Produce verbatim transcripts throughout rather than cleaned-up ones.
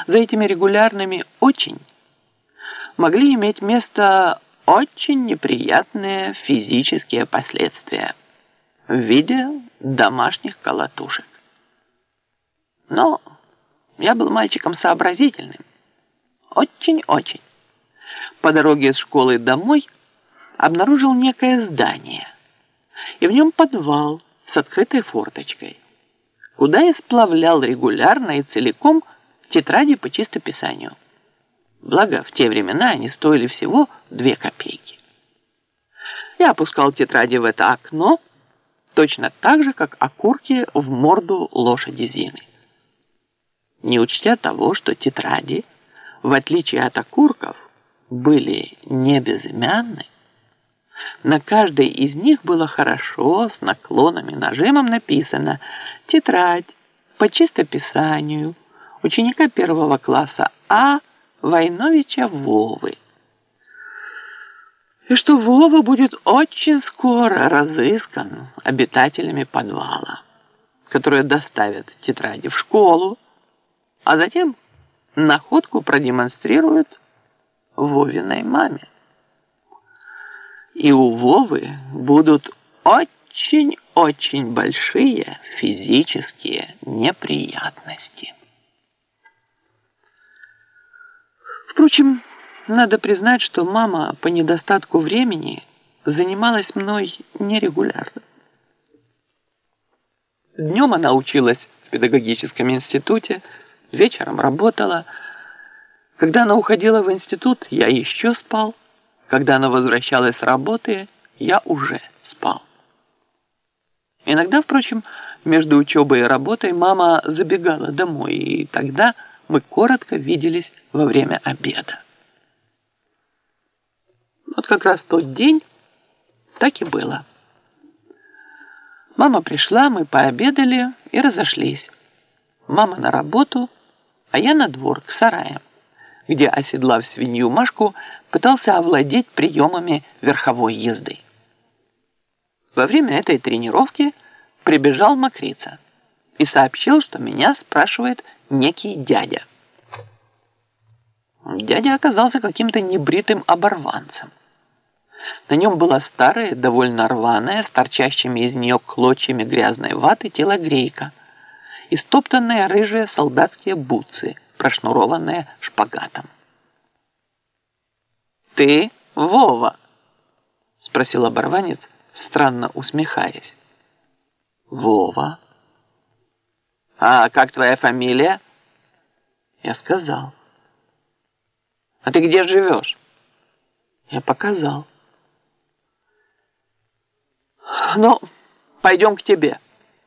За этими регулярными «очень» могли иметь место очень неприятные физические последствия в виде домашних колотушек. Но я был мальчиком сообразительным. Очень-очень. По дороге из школы домой обнаружил некое здание. И в нем подвал с открытой форточкой, куда я сплавлял регулярно и целиком тетради по чистописанию. Благо, в те времена они стоили всего две копейки. Я опускал тетради в это окно точно так же, как окурки в морду лошади Зины. Не учтя того, что тетради, в отличие от окурков, были не безымянны, на каждой из них было хорошо, с наклоном и нажимом написано «Тетрадь по чистописанию ученика первого класса А. Войновича Вовы». И что Вова будет очень скоро разыскан обитателями подвала, которые доставят тетради в школу, а затем находку продемонстрируют Вовиной маме. И у Вовы будут очень-очень большие физические неприятности. Впрочем, надо признать, что мама по недостатку времени занималась мной нерегулярно. Днем она училась в педагогическом институте, вечером работала. Когда она уходила в институт, я еще спал. Когда она возвращалась с работы, я уже спал. Иногда, впрочем, между учебой и работой мама забегала домой, и тогда мы коротко виделись во время обеда. Вот как раз тот день так и было. Мама пришла, мы пообедали и разошлись. Мама на работу, а я на двор, к сараям, где, оседлав свинью Машку, пытался овладеть приемами верховой езды. Во время этой тренировки прибежал мокрица и сообщил, что меня спрашивает некий дядя. Дядя оказался каким-то небритым оборванцем. На нем была старая, довольно рваная, с торчащими из нее клочьями грязной ваты телогрейка и стоптанные рыжие солдатские бутсы, прошнурованные шпагатом. «Ты Вова?» – спросил оборванец, странно усмехаясь. «Вова». «А как твоя фамилия?» Я сказал. «А ты где живешь?» Я показал. «Ну, пойдем к тебе».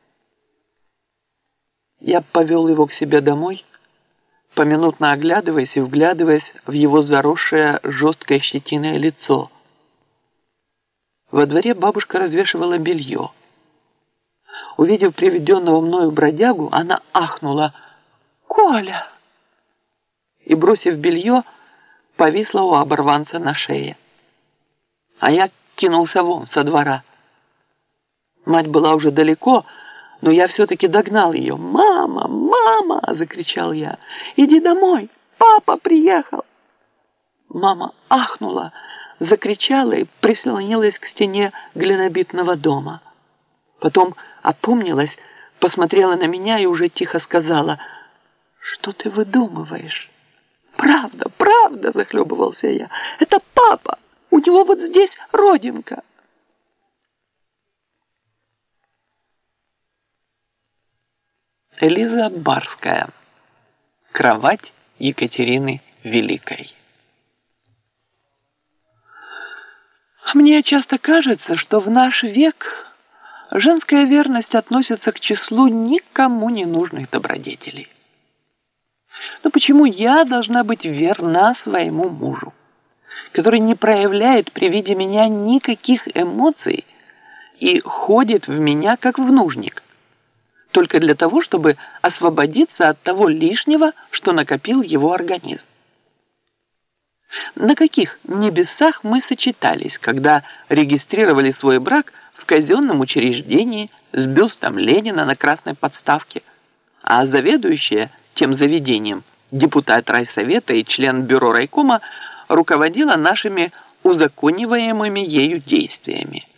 Я повел его к себе домой, поминутно оглядываясь и вглядываясь в его заросшее жесткое щетиное лицо. Во дворе бабушка развешивала белье. Увидев приведенного мною бродягу, она ахнула: «Коля!» и, бросив белье, повисла у оборванца на шее. А я кинулся вон со двора. Мать была уже далеко, но я все-таки догнал ее. «Мама! Мама!» – закричал я. «Иди домой! Папа приехал!» Мама ахнула, закричала и прислонилась к стене глинобитного дома. Потом опомнилась, посмотрела на меня и уже тихо сказала: «Что ты выдумываешь?» «Правда, правда!» – захлебывался я. «Это папа! У него вот здесь родинка!» Элиза Барская. Кровать Екатерины Великой. Мне часто кажется, что в наш век женская верность относится к числу никому не нужных добродетелей. Но почему я должна быть верна своему мужу, который не проявляет при виде меня никаких эмоций и ходит в меня как в нужник, только для того, чтобы освободиться от того лишнего, что накопил его организм? На каких небесах мы сочетались, когда регистрировали свой брак в казенном учреждении с бюстом Ленина на красной подставке, а заведующая тем заведением депутат райсовета и член бюро райкома, руководила нашими узакониваемыми ею действиями.